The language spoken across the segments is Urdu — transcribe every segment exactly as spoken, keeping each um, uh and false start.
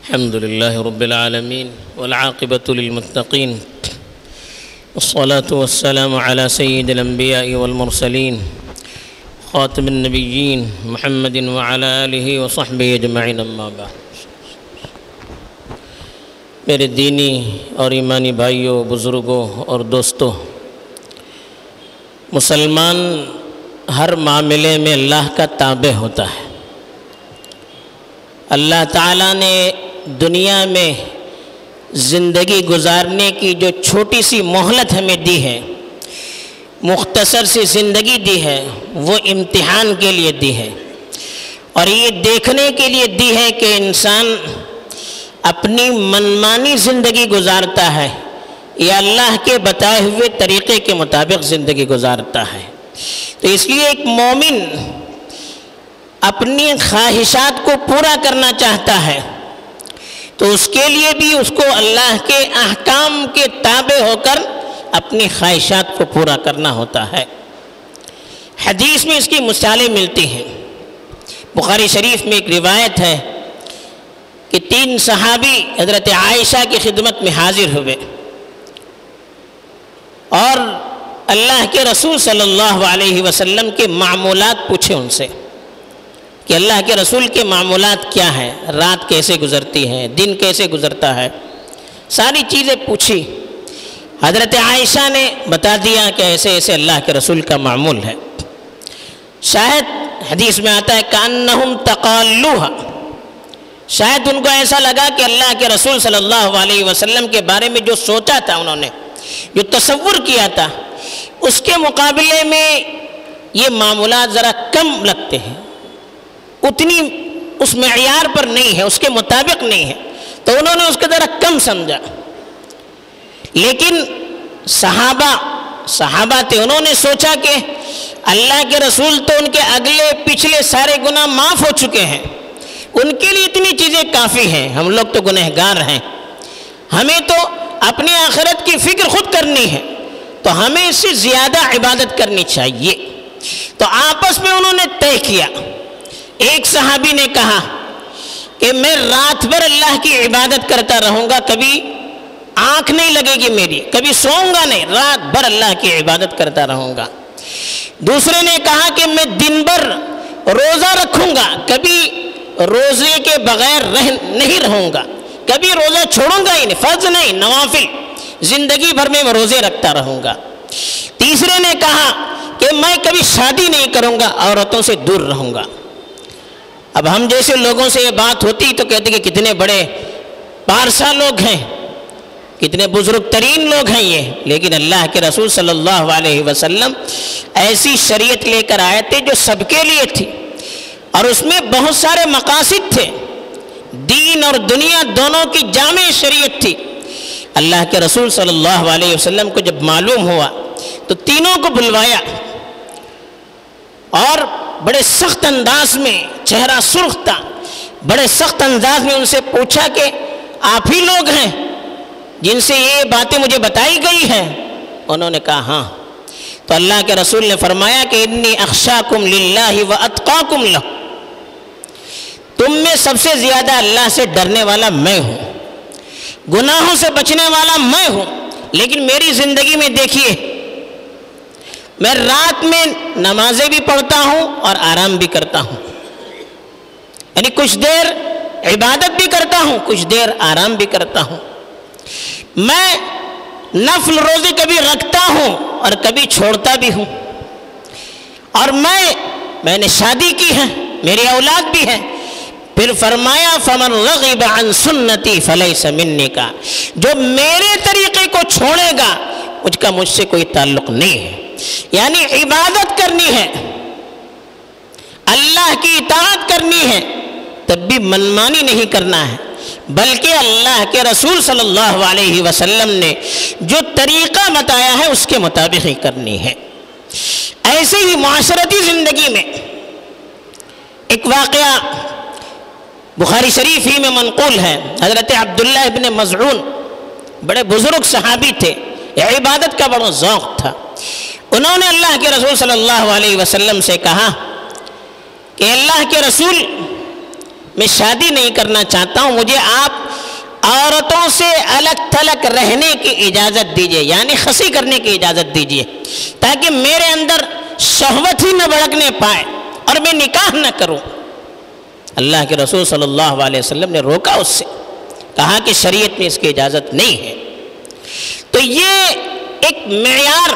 الحمد لله رب العالمين والعاقبة للمتقين والصلاة والسلام على سيد الأنبياء والمرسلين خاتم النبيين محمد وعلى آله وصحبه أجمعين أما بعد۔ میرے دینی اور ایمانی بھائیوں، بزرگوں اور دوستوں، مسلمان ہر معاملے میں اللہ کا تابع ہوتا ہے۔ اللہ تعالیٰ نے دنیا میں زندگی گزارنے کی جو چھوٹی سی مہلت ہمیں دی ہے، مختصر سی زندگی دی ہے، وہ امتحان کے لیے دی ہے، اور یہ دیکھنے کے لیے دی ہے کہ انسان اپنی منمانی زندگی گزارتا ہے یا اللہ کے بتائے ہوئے طریقے کے مطابق زندگی گزارتا ہے۔ تو اس لیے ایک مومن اپنی خواہشات کو پورا کرنا چاہتا ہے تو اس کے لیے بھی اس کو اللہ کے احکام کے تابع ہو کر اپنی خواہشات کو پورا کرنا ہوتا ہے۔ حدیث میں اس کی مثالیں ملتی ہیں۔ بخاری شریف میں ایک روایت ہے کہ تین صحابی حضرت عائشہ کی خدمت میں حاضر ہوئے اور اللہ کے رسول صلی اللہ علیہ وسلم کے معمولات پوچھے ان سے کہ اللہ کے رسول کے معمولات کیا ہیں، رات کیسے گزرتی ہے، دن کیسے گزرتا ہے، ساری چیزیں پوچھی۔ حضرت عائشہ نے بتا دیا کہ ایسے ایسے اللہ کے رسول کا معمول ہے۔ شاید حدیث میں آتا ہے کأنہم تقالوہا، شاید ان کو ایسا لگا کہ اللہ کے رسول صلی اللہ علیہ وسلم کے بارے میں جو سوچا تھا، انہوں نے جو تصور کیا تھا، اس کے مقابلے میں یہ معمولات ذرا کم لگتے ہیں، اتنی اس معیار پر نہیں ہے، اس کے مطابق نہیں ہے، تو انہوں نے اس کو ذرا کم سمجھا۔ لیکن صحابہ صحابہ تھے، انہوں نے سوچا کہ اللہ کے رسول تو ان کے اگلے پچھلے سارے گناہ معاف ہو چکے ہیں، ان کے لیے اتنی چیزیں کافی ہیں، ہم لوگ تو گنہگار ہیں، ہمیں تو اپنی آخرت کی فکر خود کرنی ہے، تو ہمیں اس سے زیادہ عبادت کرنی چاہیے۔ تو آپس میں انہوں نے طے کیا۔ ایک صحابی نے کہا کہ میں رات بھر اللہ کی عبادت کرتا رہوں گا، کبھی آنکھ نہیں لگے گی میری، کبھی سوؤں گا نہیں، رات بھر اللہ کی عبادت کرتا رہوں گا۔ دوسرے نے کہا کہ میں دن بھر روزہ رکھوں گا، کبھی روزے کے بغیر رہ نہیں رہوں گا، کبھی روزہ چھوڑوں گا ہی نہیں، فرض نہیں، نوافل، زندگی بھر میں روزے رکھتا رہوں گا۔ تیسرے نے کہا کہ میں کبھی شادی نہیں کروں گا، عورتوں سے دور رہوں گا۔ اب ہم جیسے لوگوں سے یہ بات ہوتی تو کہتے کہ کتنے بڑے پارسا لوگ ہیں، کتنے بزرگ ترین لوگ ہیں یہ، لیکن اللہ کے رسول صلی اللہ علیہ وسلم ایسی شریعت لے کر آئے تھے جو سب کے لیے تھی، اور اس میں بہت سارے مقاصد تھے، دین اور دنیا دونوں کی جامع شریعت تھی۔ اللہ کے رسول صلی اللہ علیہ وسلم کو جب معلوم ہوا تو تینوں کو بلوایا اور بڑے سخت انداز میں، چہرہ سرخ تھا، بڑے سخت انداز میں ان سے پوچھا کہ آپ ہی لوگ ہیں جن سے یہ باتیں مجھے بتائی گئی ہیں؟ انہوں نے کہا ہاں۔ تو اللہ کے رسول نے فرمایا کہ انی اخشاکم للہ واتقاکم لہ، تم میں سب سے زیادہ اللہ سے ڈرنے والا میں ہوں، گناہوں سے بچنے والا میں ہوں، لیکن میری زندگی میں دیکھیے، میں رات میں نمازیں بھی پڑھتا ہوں اور آرام بھی کرتا ہوں، یعنی کچھ دیر عبادت بھی کرتا ہوں، کچھ دیر آرام بھی کرتا ہوں، میں نفل روزے کبھی رکھتا ہوں اور کبھی چھوڑتا بھی ہوں، اور میں میں نے شادی کی ہے، میری اولاد بھی ہے۔ پھر فرمایا فمن رغب عن سنتی فلیس منی، کا جو میرے طریقے کو چھوڑے گا اس کا مجھ سے کوئی تعلق نہیں ہے۔ یعنی عبادت کرنی ہے، اللہ کی اطاعت کرنی ہے، تب بھی منمانی نہیں کرنا ہے، بلکہ اللہ کے رسول صلی اللہ علیہ وسلم نے جو طریقہ بتایا ہے اس کے مطابق ہی کرنی ہے۔ ایسے ہی معاشرتی زندگی میں ایک واقعہ بخاری شریف ہی میں منقول ہے، حضرت عبداللہ ابن مزعون بڑے بزرگ صحابی تھے، عبادت کا بڑا ذوق تھا۔ انہوں نے اللہ کے رسول صلی اللہ علیہ وسلم سے کہا کہ اللہ کے رسول، میں شادی نہیں کرنا چاہتا ہوں، مجھے آپ عورتوں سے الگ تھلگ رہنے کی اجازت دیجئے، یعنی خصی کرنے کی اجازت دیجئے، تاکہ میرے اندر شہوت ہی نہ بھڑکنے پائے اور میں نکاح نہ کروں۔ اللہ کے رسول صلی اللہ علیہ وسلم نے روکا اس سے، کہا کہ شریعت میں اس کی اجازت نہیں ہے۔ تو یہ ایک معیار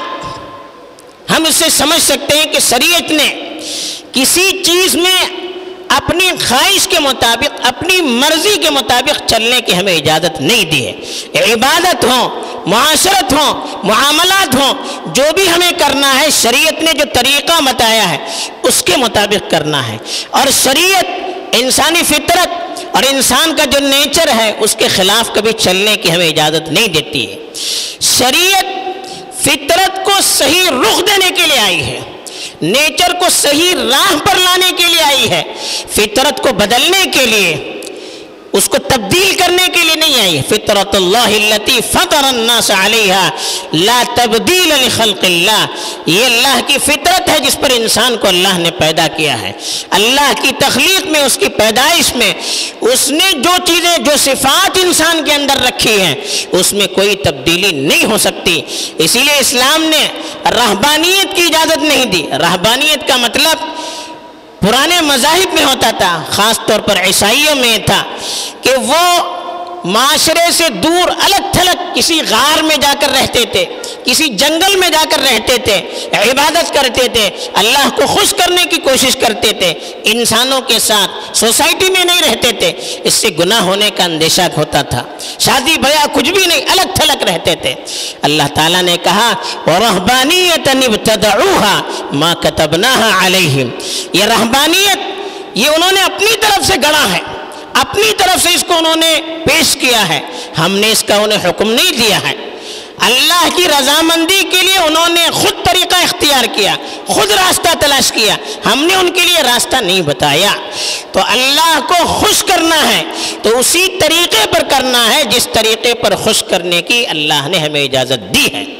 ہم اس سے سمجھ سکتے ہیں کہ شریعت نے کسی چیز میں اپنی خواہش کے مطابق، اپنی مرضی کے مطابق چلنے کی ہمیں اجازت نہیں دی ہے۔ عبادت ہو، معاشرت ہو، معاملات ہوں، جو بھی ہمیں کرنا ہے شریعت نے جو طریقہ بتایا ہے اس کے مطابق کرنا ہے، اور شریعت انسانی فطرت اور انسان کا جو نیچر ہے اس کے خلاف کبھی چلنے کی ہمیں اجازت نہیں دیتی ہے۔ شریعت فطرت کو صحیح رخ دینے کے لیے آئی ہے، نیچر کو صحیح راہ پر لانے کے لیے آئی ہے، فطرت کو بدلنے کے لیے، اس کو تبدیل کرنے کے لیے نہیں آئی۔ فطرت اللہ التی فطر الناس علیہا لا تبدیل لخلق اللہ، یہ اللہ کی فطرت ہے جس پر انسان کو اللہ نے پیدا کیا ہے۔ اللہ کی تخلیق میں، اس کی پیدائش میں اس نے جو چیزیں، جو صفات انسان کے اندر رکھی ہیں اس میں کوئی تبدیلی نہیں ہو سکتی۔ اسی لیے اسلام نے رہبانیت کی اجازت نہیں دی۔ رہبانیت کا مطلب پرانے مذاہب میں ہوتا تھا، خاص طور پر عیسائیوں میں تھا کہ وہ معاشرے سے دور الگ تھلگ کسی غار میں جا کر رہتے تھے، کسی جنگل میں جا کر رہتے تھے، عبادت کرتے تھے، اللہ کو خوش کرنے کی کوشش کرتے تھے، انسانوں کے ساتھ سوسائٹی میں نہیں رہتے تھے، اس سے گناہ ہونے کا اندیشہ ہوتا تھا، شادی بیاہ کچھ بھی نہیں، الگ تھلگ رہتے تھے۔ اللہ تعالیٰ نے کہا وَرَهْبَانِيَّةً ابْتَدَعُوهَا مَا كَتَبْنَاهَا عَلَيْهِمْ، یہ رہبانیت یہ انہوں نے اپنی طرف سے گڑھا ہے، اپنی طرف سے اس کو انہوں نے پیش کیا ہے، ہم نے اس کا انہیں حکم نہیں دیا ہے۔ اللہ کی رضامندی کے لیے انہوں نے خود طریقہ اختیار کیا، خود راستہ تلاش کیا، ہم نے ان کے لیے راستہ نہیں بتایا۔ تو اللہ کو خوش کرنا ہے تو اسی طریقے پر کرنا ہے جس طریقے پر خوش کرنے کی اللہ نے ہمیں اجازت دی ہے۔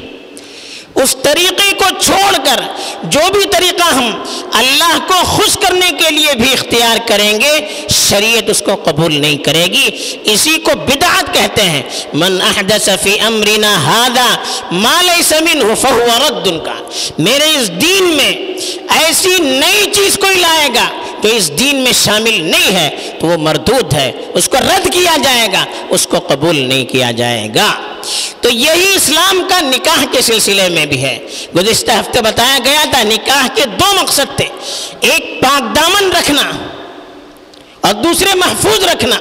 اس طریقے کو چھوڑ کر جو بھی طریقہ ہم اللہ کو خوش کرنے کے لیے بھی اختیار کریں گے شریعت اس کو قبول نہیں کرے گی۔ اسی کو بدعت کہتے ہیں۔ من احدث فی امرنا ھذا ما لیس منہ فہو رد کا، میرے اس دین میں ایسی نئی چیز کوئی لائے گا جو اس دین میں شامل نہیں ہے تو وہ مردود ہے، اس کو رد کیا جائے گا، اس کو قبول نہیں کیا جائے گا۔ تو یہی اسلام کا نکاح کے سلسلے میں بھی ہے۔ گزشتہ ہفتے بتایا گیا تھا نکاح کے دو مقصد تھے، ایک پاک دامن رکھنا اور دوسرے محفوظ رکھنا۔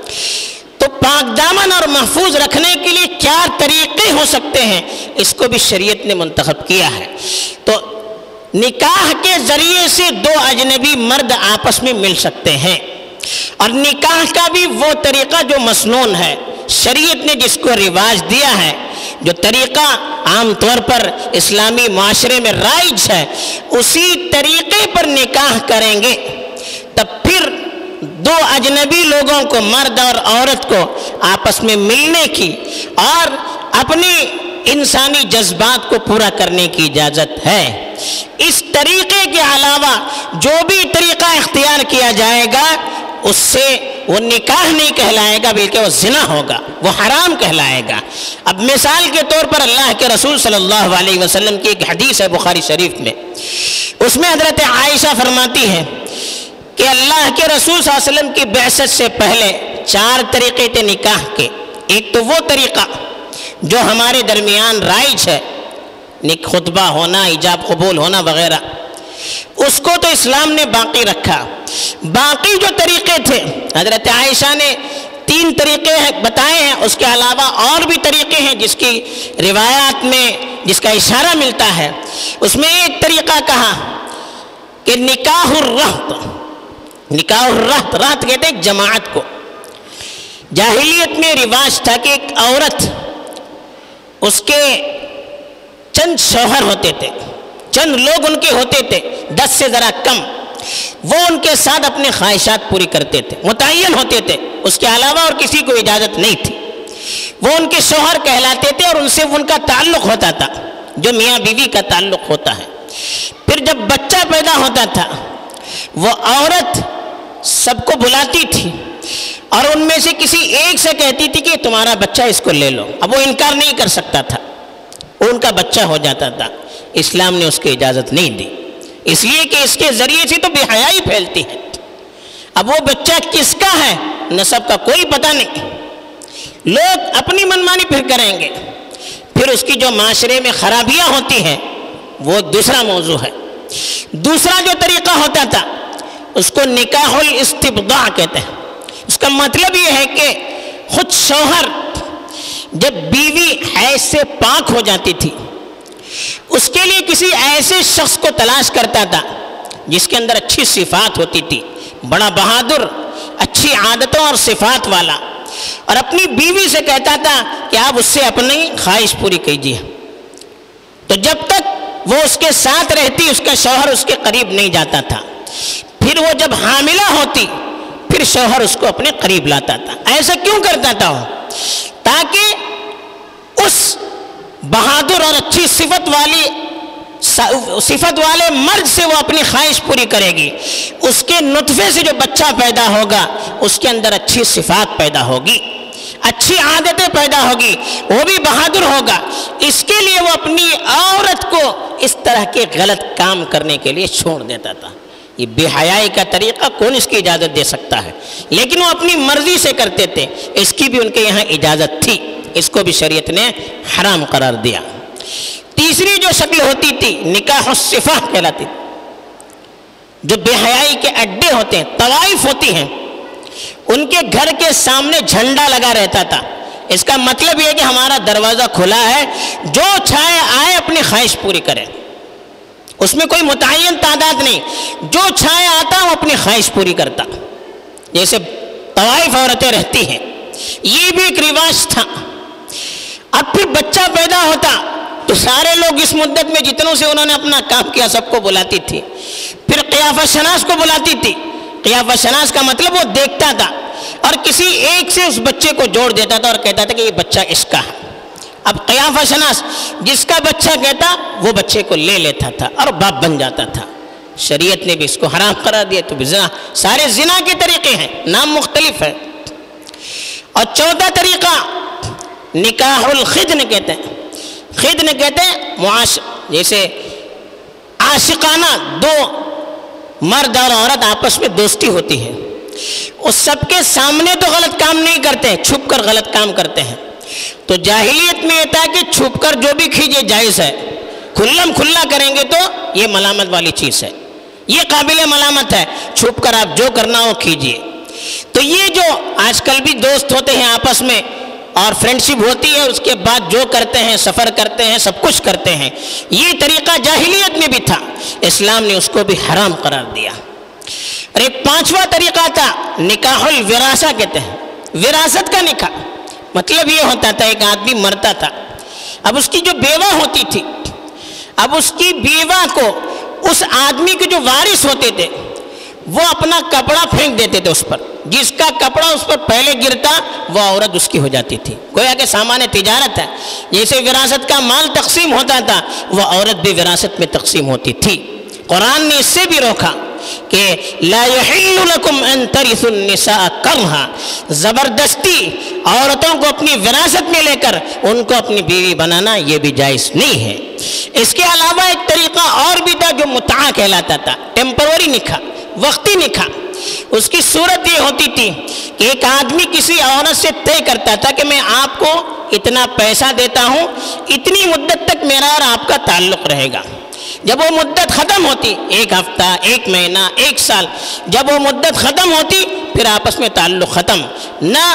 تو پاک دامن اور محفوظ رکھنے کے لیے کیا طریقے ہو سکتے ہیں اس کو بھی شریعت نے منتخب کیا ہے۔ تو نکاح کے ذریعے سے دو اجنبی مرد آپس میں مل سکتے ہیں، اور نکاح کا بھی وہ طریقہ جو مسنون ہے، شریعت نے جس کو رواج دیا ہے، جو طریقہ عام طور پر اسلامی معاشرے میں رائج ہے، اسی طریقے پر نکاح کریں گے تب پھر دو اجنبی لوگوں کو، مرد اور عورت کو آپس میں ملنے کی اور اپنی انسانی جذبات کو پورا کرنے کی اجازت ہے۔ اس طریقے کے علاوہ جو بھی طریقہ اختیار کیا جائے گا اس سے وہ نکاح نہیں کہلائے گا بلکہ وہ زنا ہوگا، وہ حرام کہلائے گا۔ اب مثال کے طور پر اللہ کے رسول صلی اللہ علیہ وسلم کی ایک حدیث ہے بخاری شریف میں، اس میں حضرت عائشہ فرماتی ہے کہ اللہ کے رسول صلی اللہ علیہ وسلم کی بعثت سے پہلے چار طریقے تھے نکاح کے۔ ایک تو وہ طریقہ جو ہمارے درمیان رائج ہے، خطبہ ہونا، ایجاب قبول ہونا وغیرہ، اس کو تو اسلام نے باقی رکھا۔ باقی جو طریقے تھے حضرت عائشہ نے تین طریقے بتائے ہیں، اس کے علاوہ اور بھی طریقے ہیں جس کی روایات میں جس کا اشارہ ملتا ہے۔ اس میں ایک طریقہ کہا کہ نکاح الرہط، نکاح الرہط، رہط کہتے ہیں جماعت کو۔ جاہلیت میں رواج تھا کہ ایک عورت، اس کے چند شوہر ہوتے تھے، چند لوگ ان کے ہوتے تھے، دس سے ذرا کم، وہ ان کے ساتھ اپنے خواہشات پوری کرتے تھے، متعین ہوتے تھے، اس کے علاوہ اور کسی کو اجازت نہیں تھی۔ وہ ان کے شوہر کہلاتے تھے اور ان سے ان کا تعلق ہوتا تھا جو میاں بیوی کا تعلق ہوتا ہے۔ پھر جب بچہ پیدا ہوتا تھا وہ عورت سب کو بلاتی تھی اور ان میں سے کسی ایک سے کہتی تھی کہ تمہارا بچہ اس کو لے لو. اب وہ انکار نہیں کر سکتا تھا, ان کا بچہ ہو جاتا تھا. اسلام نے اس کی اجازت نہیں دی, اس لیے کہ اس کے ذریعے سے تو بے حیائی پھیلتی ہے. اب وہ بچہ کس کا ہے, نسب کا کوئی پتہ نہیں, لوگ اپنی منمانی پھر کریں گے. پھر اس کی جو معاشرے میں خرابیاں ہوتی ہیں وہ دوسرا موضوع ہے. دوسرا جو طریقہ ہوتا تھا اس کو نکاح الاستبضاع کہتے ہیں. اس کا مطلب یہ ہے کہ خود شوہر جب بیوی حیض سے پاک ہو جاتی تھی, اس کے لیے کسی ایسے شخص کو تلاش کرتا تھا جس کے اندر اچھی صفات ہوتی تھی, بڑا بہادر, اچھی عادتوں اور صفات والا, اور اپنی بیوی سے کہتا تھا کہ آپ اس سے اپنی خواہش پوری کیجیے. تو جب تک وہ اس کے ساتھ رہتی اس کا شوہر اس کے قریب نہیں جاتا تھا. پھر وہ جب حاملہ ہوتی پھر شوہر اس کو اپنے قریب لاتا تھا. ایسا کیوں کرتا تھا وہ؟ تاکہ اس بہادر اور اچھی صفت والی صفت والے مرد سے وہ اپنی خواہش پوری کرے گی. اس کے نطفے سے جو بچہ پیدا ہوگا اس کے اندر اچھی صفات پیدا ہوگی, اچھی عادتیں پیدا ہوگی, وہ بھی بہادر ہوگا. اس کے لیے وہ اپنی عورت کو اس طرح کے غلط کام کرنے کے لیے چھوڑ دیتا تھا. یہ بے حیائی کا طریقہ کون اس کی اجازت دے سکتا ہے؟ لیکن وہ اپنی مرضی سے کرتے تھے. اس کی بھی ان کے یہاں اجازت تھی, اس کو بھی شریعت نے حرام قرار دیا. تیسری جو شکل ہوتی تھی نکاح الصفہ کہلاتی تھی. جو بے حیائی کے اڈے ہوتے ہیں, طوائف ہوتی ہیں, ان کے گھر کے سامنے جھنڈا لگا رہتا تھا. اس کا مطلب یہ کہ ہمارا دروازہ کھلا ہے, جو چھائے آئے اپنی خواہش پوری کرے. اس میں کوئی متعین تعداد نہیں, جو چھائے آتا وہ اپنی خواہش پوری کرتا. جیسے طوائف عورتیں رہتی ہیں, یہ بھی ایک رواج تھا. اب پھر بچہ پیدا ہوتا تو سارے لوگ اس مدت میں جتنوں سے انہوں نے اپنا کام کیا سب کو بلاتی تھی. پھر قیافہ شناس کو بلاتی تھی. قیافہ شناس کا مطلب وہ دیکھتا تھا اور کسی ایک سے اس بچے کو جوڑ دیتا تھا اور کہتا تھا کہ یہ بچہ اس کا ہے. اب قیافہ شناس جس کا بچہ کہتا وہ بچے کو لے لیتا تھا اور باپ بن جاتا تھا. شریعت نے بھی اس کو حرام قرار دیا. تو زنا, سارے زنا کے طریقے ہیں, نام مختلف ہے. اور چوتھا طریقہ نکاح الخدن کہتے ہیں. خدن کہتے ہیں معاش جیسے عاشقانہ دو مرد اور عورت آپس میں دوستی ہوتی ہے. اس سب کے سامنے تو غلط کام نہیں کرتے, چھپ کر غلط کام کرتے ہیں. تو جاہلیت میں یہ تھا کہ چھپ کر جو بھی کھیجے جائز ہے, کھلم کھلا کریں گے تو یہ ملامت والی چیز ہے, یہ قابل ملامت ہے. چھپ کر آپ جو کرنا ہو کھیجیے. تو یہ جو آج کل بھی دوست ہوتے ہیں آپس میں اور فرینڈشپ ہوتی ہے, اس کے بعد جو کرتے ہیں, سفر کرتے ہیں, سب کچھ کرتے ہیں, یہ طریقہ جاہلیت میں بھی تھا. اسلام نے اس کو بھی حرام قرار دیا. اور ایک پانچواں طریقہ تھا نکاح الوراثہ کہتے ہیں. وراثت کا نکاح مطلب یہ ہوتا تھا ایک آدمی مرتا تھا, اب اس کی جو بیوہ ہوتی تھی, اب اس کی بیوہ کو اس آدمی کے جو وارث ہوتے تھے وہ اپنا کپڑا پھینک دیتے تھے اس پر. جس کا کپڑا اس پر پہلے گرتا وہ عورت اس کی ہو جاتی تھی. گویا کہ سامان تجارت ہے. جیسے وراثت کا مال تقسیم ہوتا تھا وہ عورت بھی وراثت میں تقسیم ہوتی تھی. قرآن نے اس سے بھی روکا کہ لا یحل لکم ان ترثوا النساء کرہا, زبردستی عورتوں کو اپنی وراثت میں لے کر ان کو اپنی بیوی بنانا یہ بھی جائز نہیں ہے. اس کے علاوہ ایک طریقہ اور بھی تھا جو متعہ کہلاتا تھا, ٹیمپروری نکاح, وقتی نکاح. اس کی صورت یہ ہوتی تھی کہ ایک آدمی کسی عورت سے طے کرتا تھا کہ میں آپ کو اتنا پیسہ دیتا ہوں, اتنی مدت تک میرا اور آپ کا تعلق رہے گا. جب وہ مدت ختم ہوتی, ایک ہفتہ, ایک مہینہ, ایک سال, جب وہ مدت ختم ہوتی پھر آپس میں تعلق ختم. نہ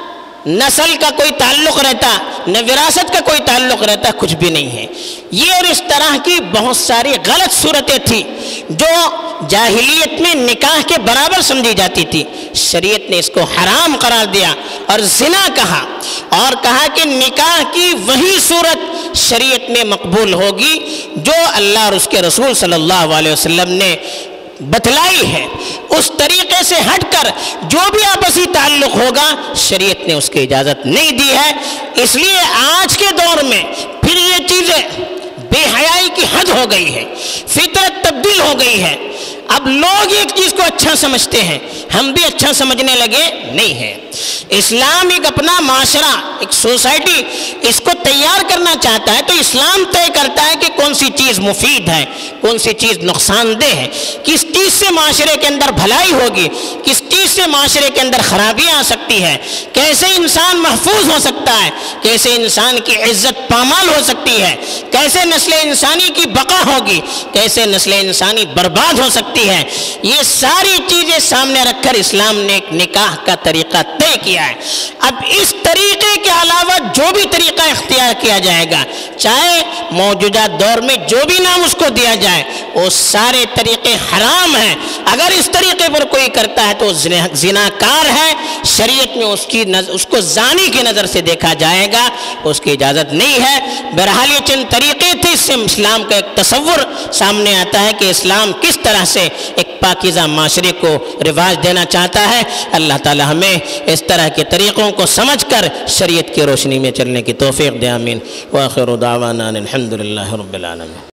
نسل کا کوئی تعلق رہتا, نہ وراثت کا کوئی تعلق رہتا, کچھ بھی نہیں ہے. یہ اور اس طرح کی بہت ساری غلط صورتیں تھیں جو جاہلیت میں نکاح کے برابر سمجھی جاتی تھی. شریعت نے اس کو حرام قرار دیا اور زنا کہا, اور کہا کہ نکاح کی وہی صورت شریعت میں مقبول ہوگی جو اللہ اور اس کے رسول صلی اللہ علیہ وسلم نے بتلائی ہے. اس طریقے سے ہٹ کر جو بھی آپسی تعلق ہوگا شریعت نے اس کی اجازت نہیں دی ہے. اس لیے آج کے دور میں پھر یہ چیزیں بے حیائی کی حد ہو گئی ہے, فطرت تبدیل ہو گئی ہے. اب لوگ ایک چیز کو اچھا سمجھتے ہیں, ہم بھی اچھا سمجھنے لگے نہیں ہے۔ اسلام ایک اپنا معاشرہ، ایک سوسائٹی اس کو تیار کرنا چاہتا ہے، تو اسلام طے کرتا ہے کہ کون سی چیز مفید ہے، کون سی چیز نقصان دہ ہے، کس چیز سے معاشرے کے اندر بھلائی ہوگی، کس چیز سے معاشرے کے اندر خرابیاں آ سکتی ہے، کیسے انسان محفوظ ہو سکتا ہے، کیسے انسان کی عزت پامال ہو سکتی ہے، کیسے نسل انسانی کی بقا ہوگی، کیسے نسل انسانی برباد ہو سکتی ہے۔ یہ ساری چیزیں سامنے رکھ کر اسلام نے ایک نکاح کا طریقہ طے کیا ہے۔ اب اس طریقے کے علاوہ جو بھی طریقہ اختیار کیا جائے گا، چاہے موجودہ دور میں جو بھی نام اس کو دیا جائے، وہ سارے طریقے حرام ہیں۔ اگر اس طریقے پر کوئی کرتا ہے تو زناکار ہے، شریعت میں اس کی نظر اس کو زانی کی نظر سے دیکھا جائے گا، اس کی اجازت نہیں ہے۔ بہرحال یہ چند طریقے تھے، اس سے اسلام کا ایک تصور سامنے آتا ہے کہ اسلام کس طرح سے ایک پاکیزہ معاشرے کو رواج دینا چاہتا ہے۔ اللہ تعالی ہمیں اس طرح کے طریقوں کو سمجھ کر شریعت کی روشنی میں چلنے کی توفیق دے، آمین۔ وآخر دعوانا الحمد للہ رب العالمین۔